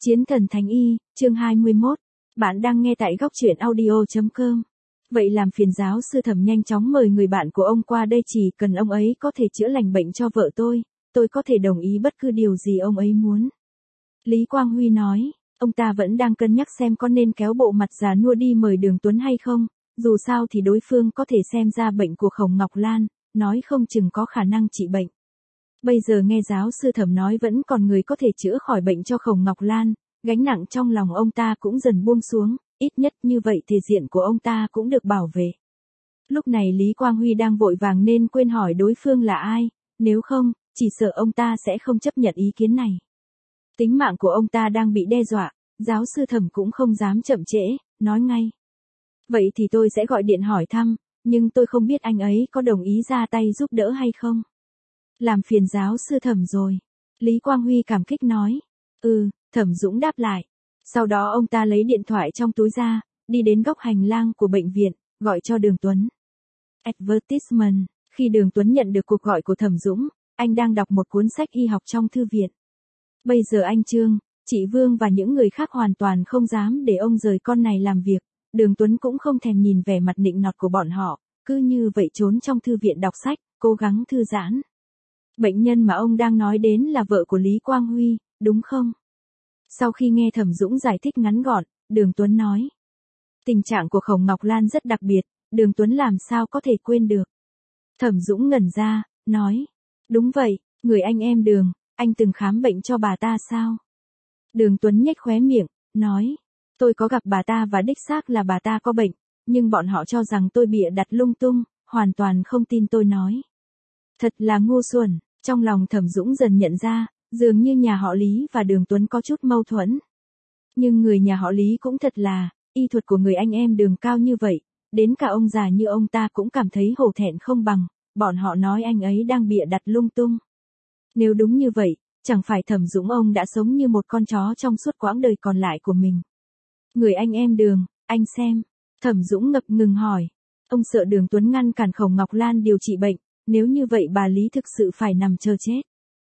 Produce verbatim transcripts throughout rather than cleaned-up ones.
Chiến thần Thánh Y, chương hai mươi mốt. Bạn đang nghe tại góc truyện audio chấm com. Vậy làm phiền giáo sư Thẩm nhanh chóng mời người bạn của ông qua đây, chỉ cần ông ấy có thể chữa lành bệnh cho vợ tôi, tôi có thể đồng ý bất cứ điều gì ông ấy muốn. Lý Quang Huy nói, ông ta vẫn đang cân nhắc xem có nên kéo bộ mặt già nua đi mời Đường Tuấn hay không, dù sao thì đối phương có thể xem ra bệnh của Khổng Ngọc Lan, nói không chừng có khả năng trị bệnh. Bây giờ nghe giáo sư Thẩm nói vẫn còn người có thể chữa khỏi bệnh cho Khổng Ngọc Lan, gánh nặng trong lòng ông ta cũng dần buông xuống, ít nhất như vậy thể diện của ông ta cũng được bảo vệ. Lúc này Lý Quang Huy đang vội vàng nên quên hỏi đối phương là ai, nếu không, chỉ sợ ông ta sẽ không chấp nhận ý kiến này. Tính mạng của ông ta đang bị đe dọa, giáo sư Thẩm cũng không dám chậm trễ, nói ngay. Vậy thì tôi sẽ gọi điện hỏi thăm, nhưng tôi không biết anh ấy có đồng ý ra tay giúp đỡ hay không. Làm phiền giáo sư Thẩm rồi. Lý Quang Huy cảm kích nói. Ừ, Thẩm Dũng đáp lại. Sau đó ông ta lấy điện thoại trong túi ra, đi đến góc hành lang của bệnh viện, gọi cho Đường Tuấn. Advertisement. Khi Đường Tuấn nhận được cuộc gọi của Thẩm Dũng, anh đang đọc một cuốn sách y học trong thư viện. Bây giờ anh Trương, chị Vương và những người khác hoàn toàn không dám để ông rời con này làm việc. Đường Tuấn cũng không thèm nhìn vẻ mặt nịnh nọt của bọn họ, cứ như vậy trốn trong thư viện đọc sách, cố gắng thư giãn. Bệnh nhân mà ông đang nói đến là vợ của Lý Quang Huy, đúng không? Sau khi nghe Thẩm Dũng giải thích ngắn gọn, Đường Tuấn nói. Tình trạng của Khổng Ngọc Lan rất đặc biệt, Đường Tuấn làm sao có thể quên được. Thẩm Dũng ngẩn ra, nói. Đúng vậy, người anh em Đường, anh từng khám bệnh cho bà ta sao? Đường Tuấn nhếch khóe miệng, nói. Tôi có gặp bà ta và đích xác là bà ta có bệnh, nhưng bọn họ cho rằng tôi bịa đặt lung tung, hoàn toàn không tin tôi nói. Thật là ngu xuẩn, trong lòng Thẩm Dũng dần nhận ra, dường như nhà họ Lý và Đường Tuấn có chút mâu thuẫn. Nhưng người nhà họ Lý cũng thật là, y thuật của người anh em Đường cao như vậy, đến cả ông già như ông ta cũng cảm thấy hổ thẹn không bằng, bọn họ nói anh ấy đang bịa đặt lung tung. Nếu đúng như vậy, chẳng phải Thẩm Dũng ông đã sống như một con chó trong suốt quãng đời còn lại của mình. Người anh em Đường, anh xem. Thẩm Dũng ngập ngừng hỏi. Ông sợ Đường Tuấn ngăn cản Khổng Ngọc Lan điều trị bệnh, nếu như vậy bà Lý thực sự phải nằm chờ chết.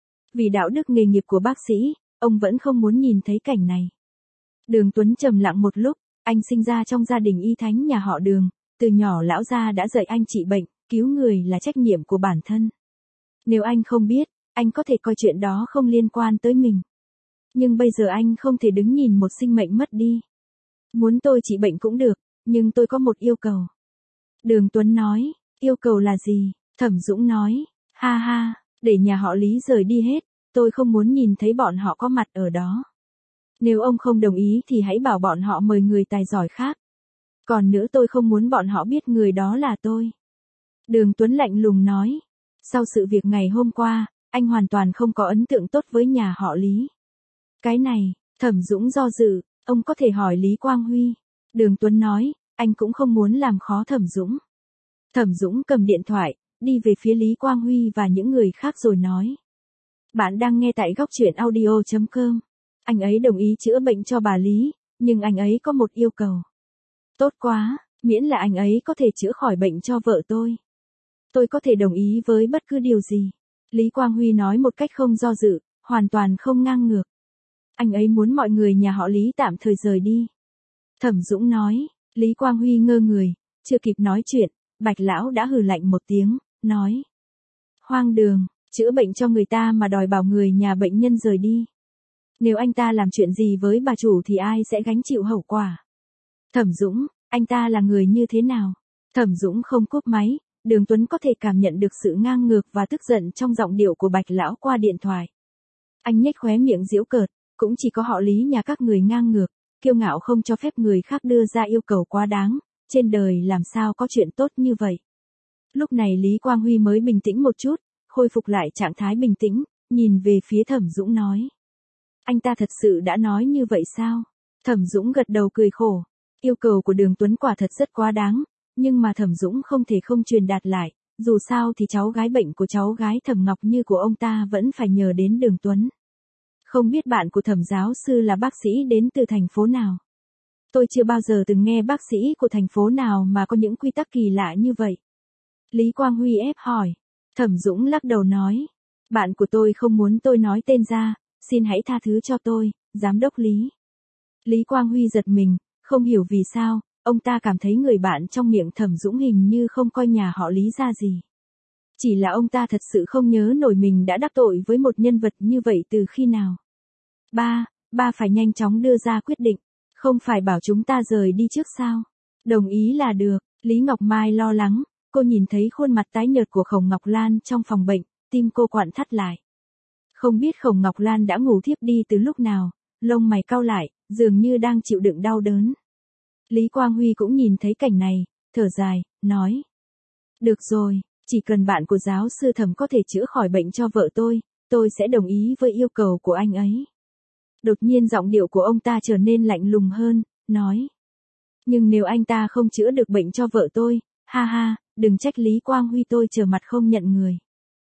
Vì đạo đức nghề nghiệp của bác sĩ, ông vẫn không muốn nhìn thấy cảnh này. Đường Tuấn trầm lặng một lúc, anh sinh ra trong gia đình y thánh nhà họ Đường, từ nhỏ lão gia đã dạy anh trị bệnh, cứu người là trách nhiệm của bản thân. Nếu anh không biết, anh có thể coi chuyện đó không liên quan tới mình. Nhưng bây giờ anh không thể đứng nhìn một sinh mệnh mất đi. Muốn tôi trị bệnh cũng được, nhưng tôi có một yêu cầu. Đường Tuấn nói, yêu cầu là gì? Thẩm Dũng nói, ha ha, để nhà họ Lý rời đi hết, tôi không muốn nhìn thấy bọn họ có mặt ở đó. Nếu ông không đồng ý thì hãy bảo bọn họ mời người tài giỏi khác. Còn nữa tôi không muốn bọn họ biết người đó là tôi. Đường Tuấn lạnh lùng nói, sau sự việc ngày hôm qua, anh hoàn toàn không có ấn tượng tốt với nhà họ Lý. Cái này, Thẩm Dũng do dự, ông có thể hỏi Lý Quang Huy. Đường Tuấn nói, anh cũng không muốn làm khó Thẩm Dũng. Thẩm Dũng cầm điện thoại, đi về phía Lý Quang Huy và những người khác rồi nói. Bạn đang nghe tại góc truyện audio chấm com. Anh ấy đồng ý chữa bệnh cho bà Lý, nhưng anh ấy có một yêu cầu. Tốt quá, miễn là anh ấy có thể chữa khỏi bệnh cho vợ tôi. Tôi có thể đồng ý với bất cứ điều gì. Lý Quang Huy nói một cách không do dự, hoàn toàn không ngang ngược. Anh ấy muốn mọi người nhà họ Lý tạm thời rời đi. Thẩm Dũng nói, Lý Quang Huy ngơ người, chưa kịp nói chuyện, Bạch Lão đã hừ lạnh một tiếng, nói. Hoang đường, chữa bệnh cho người ta mà đòi bảo người nhà bệnh nhân rời đi. Nếu anh ta làm chuyện gì với bà chủ thì ai sẽ gánh chịu hậu quả? Thẩm Dũng, anh ta là người như thế nào? Thẩm Dũng không cúp máy, Đường Tuấn có thể cảm nhận được sự ngang ngược và tức giận trong giọng điệu của Bạch Lão qua điện thoại. Anh nhếch khóe miệng giễu cợt, cũng chỉ có họ Lý nhà các người ngang ngược, kiêu ngạo không cho phép người khác đưa ra yêu cầu quá đáng, trên đời làm sao có chuyện tốt như vậy. Lúc này Lý Quang Huy mới bình tĩnh một chút, khôi phục lại trạng thái bình tĩnh, nhìn về phía Thẩm Dũng nói. Anh ta thật sự đã nói như vậy sao? Thẩm Dũng gật đầu cười khổ. Yêu cầu của Đường Tuấn quả thật rất quá đáng, nhưng mà Thẩm Dũng không thể không truyền đạt lại, dù sao thì cháu gái bệnh của cháu gái Thẩm Ngọc Như của ông ta vẫn phải nhờ đến Đường Tuấn. Không biết bạn của Thẩm giáo sư là bác sĩ đến từ thành phố nào? Tôi chưa bao giờ từng nghe bác sĩ của thành phố nào mà có những quy tắc kỳ lạ như vậy. Lý Quang Huy ép hỏi. Thẩm Dũng lắc đầu nói. Bạn của tôi không muốn tôi nói tên ra, xin hãy tha thứ cho tôi, giám đốc Lý. Lý Quang Huy giật mình, không hiểu vì sao, ông ta cảm thấy người bạn trong miệng Thẩm Dũng hình như không coi nhà họ Lý ra gì. Chỉ là ông ta thật sự không nhớ nổi mình đã đắc tội với một nhân vật như vậy từ khi nào. Ba, ba phải nhanh chóng đưa ra quyết định, không phải bảo chúng ta rời đi trước sao? Đồng ý là được, Lý Ngọc Mai lo lắng, cô nhìn thấy khuôn mặt tái nhợt của Khổng Ngọc Lan trong phòng bệnh, tim cô quặn thắt lại. Không biết Khổng Ngọc Lan đã ngủ thiếp đi từ lúc nào, lông mày cau lại, dường như đang chịu đựng đau đớn. Lý Quang Huy cũng nhìn thấy cảnh này, thở dài, nói. Được rồi, chỉ cần bạn của giáo sư Thẩm có thể chữa khỏi bệnh cho vợ tôi, tôi sẽ đồng ý với yêu cầu của anh ấy. Đột nhiên giọng điệu của ông ta trở nên lạnh lùng hơn, nói. Nhưng nếu anh ta không chữa được bệnh cho vợ tôi, ha ha, đừng trách Lý Quang Huy tôi trở mặt không nhận người.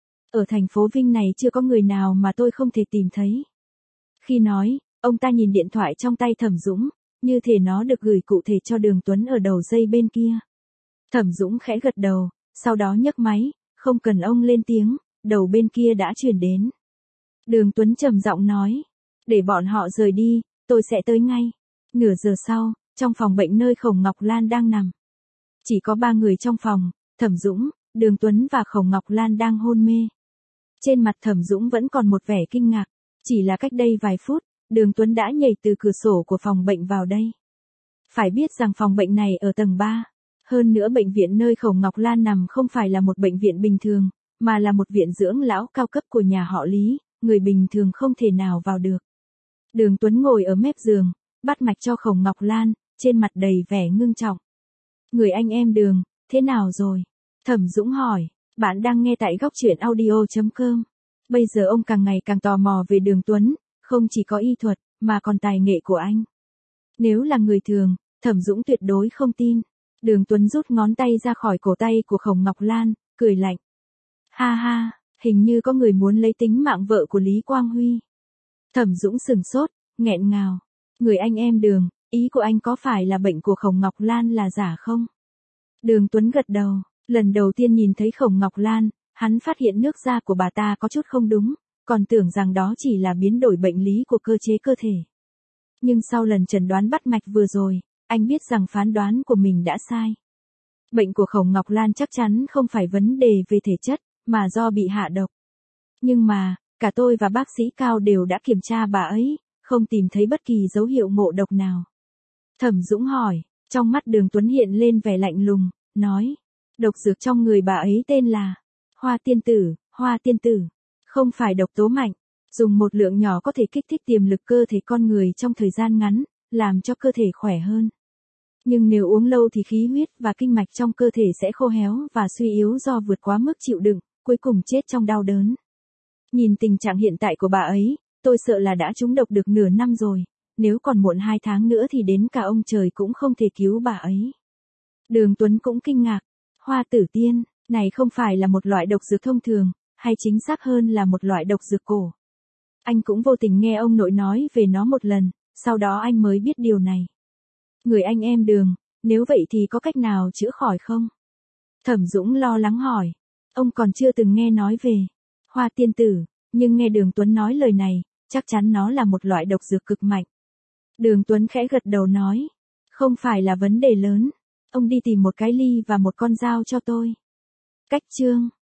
Ở thành phố Vinh này chưa có người nào mà tôi không thể tìm thấy. Khi nói, ông ta nhìn điện thoại trong tay Thẩm Dũng, như thể nó được gửi cụ thể cho Đường Tuấn ở đầu dây bên kia. Thẩm Dũng khẽ gật đầu, sau đó nhấc máy, không cần ông lên tiếng, đầu bên kia đã truyền đến. Đường Tuấn trầm giọng nói, để bọn họ rời đi, tôi sẽ tới ngay. Nửa giờ sau, trong phòng bệnh nơi Khổng Ngọc Lan đang nằm. Chỉ có ba người trong phòng, Thẩm Dũng, Đường Tuấn và Khổng Ngọc Lan đang hôn mê. Trên mặt Thẩm Dũng vẫn còn một vẻ kinh ngạc, chỉ là cách đây vài phút, Đường Tuấn đã nhảy từ cửa sổ của phòng bệnh vào đây. Phải biết rằng phòng bệnh này ở tầng ba. Hơn nữa bệnh viện nơi Khổng Ngọc Lan nằm không phải là một bệnh viện bình thường, mà là một viện dưỡng lão cao cấp của nhà họ Lý, người bình thường không thể nào vào được. Đường Tuấn ngồi ở mép giường, bắt mạch cho Khổng Ngọc Lan, trên mặt đầy vẻ ngưng trọng. Người anh em Đường, thế nào rồi? Thẩm Dũng hỏi, bạn đang nghe tại góc truyện audio chấm com. Bây giờ ông càng ngày càng tò mò về Đường Tuấn, không chỉ có y thuật, mà còn tài nghệ của anh. Nếu là người thường, Thẩm Dũng tuyệt đối không tin. Đường Tuấn rút ngón tay ra khỏi cổ tay của Khổng Ngọc Lan, cười lạnh. Ha ha, hình như có người muốn lấy tính mạng vợ của Lý Quang Huy. Thẩm Dũng sừng sốt, nghẹn ngào. Người anh em Đường, ý của anh có phải là bệnh của Khổng Ngọc Lan là giả không? Đường Tuấn gật đầu, lần đầu tiên nhìn thấy Khổng Ngọc Lan, hắn phát hiện nước da của bà ta có chút không đúng, còn tưởng rằng đó chỉ là biến đổi bệnh lý của cơ chế cơ thể. Nhưng sau lần chẩn đoán bắt mạch vừa rồi, anh biết rằng phán đoán của mình đã sai. Bệnh của Khổng Ngọc Lan chắc chắn không phải vấn đề về thể chất, mà do bị hạ độc. Nhưng mà, cả tôi và bác sĩ Cao đều đã kiểm tra bà ấy, không tìm thấy bất kỳ dấu hiệu ngộ độc nào. Thẩm Dũng hỏi, trong mắt Đường Tuấn hiện lên vẻ lạnh lùng, nói, độc dược trong người bà ấy tên là Hoa Tiên Tử, Hoa Tiên Tử, không phải độc tố mạnh, dùng một lượng nhỏ có thể kích thích tiềm lực cơ thể con người trong thời gian ngắn, làm cho cơ thể khỏe hơn. Nhưng nếu uống lâu thì khí huyết và kinh mạch trong cơ thể sẽ khô héo và suy yếu do vượt quá mức chịu đựng, cuối cùng chết trong đau đớn. Nhìn tình trạng hiện tại của bà ấy, tôi sợ là đã trúng độc được nửa năm rồi, nếu còn muộn hai tháng nữa thì đến cả ông trời cũng không thể cứu bà ấy. Đường Tuấn cũng kinh ngạc, Hoa Tử Tiên, này không phải là một loại độc dược thông thường, hay chính xác hơn là một loại độc dược cổ. Anh cũng vô tình nghe ông nội nói về nó một lần, sau đó anh mới biết điều này. Người anh em Đường, nếu vậy thì có cách nào chữa khỏi không? Thẩm Dũng lo lắng hỏi, ông còn chưa từng nghe nói về Hoa Tiên Tử, nhưng nghe Đường Tuấn nói lời này, chắc chắn nó là một loại độc dược cực mạnh. Đường Tuấn khẽ gật đầu nói, không phải là vấn đề lớn, ông đi tìm một cái ly và một con dao cho tôi. Cách chương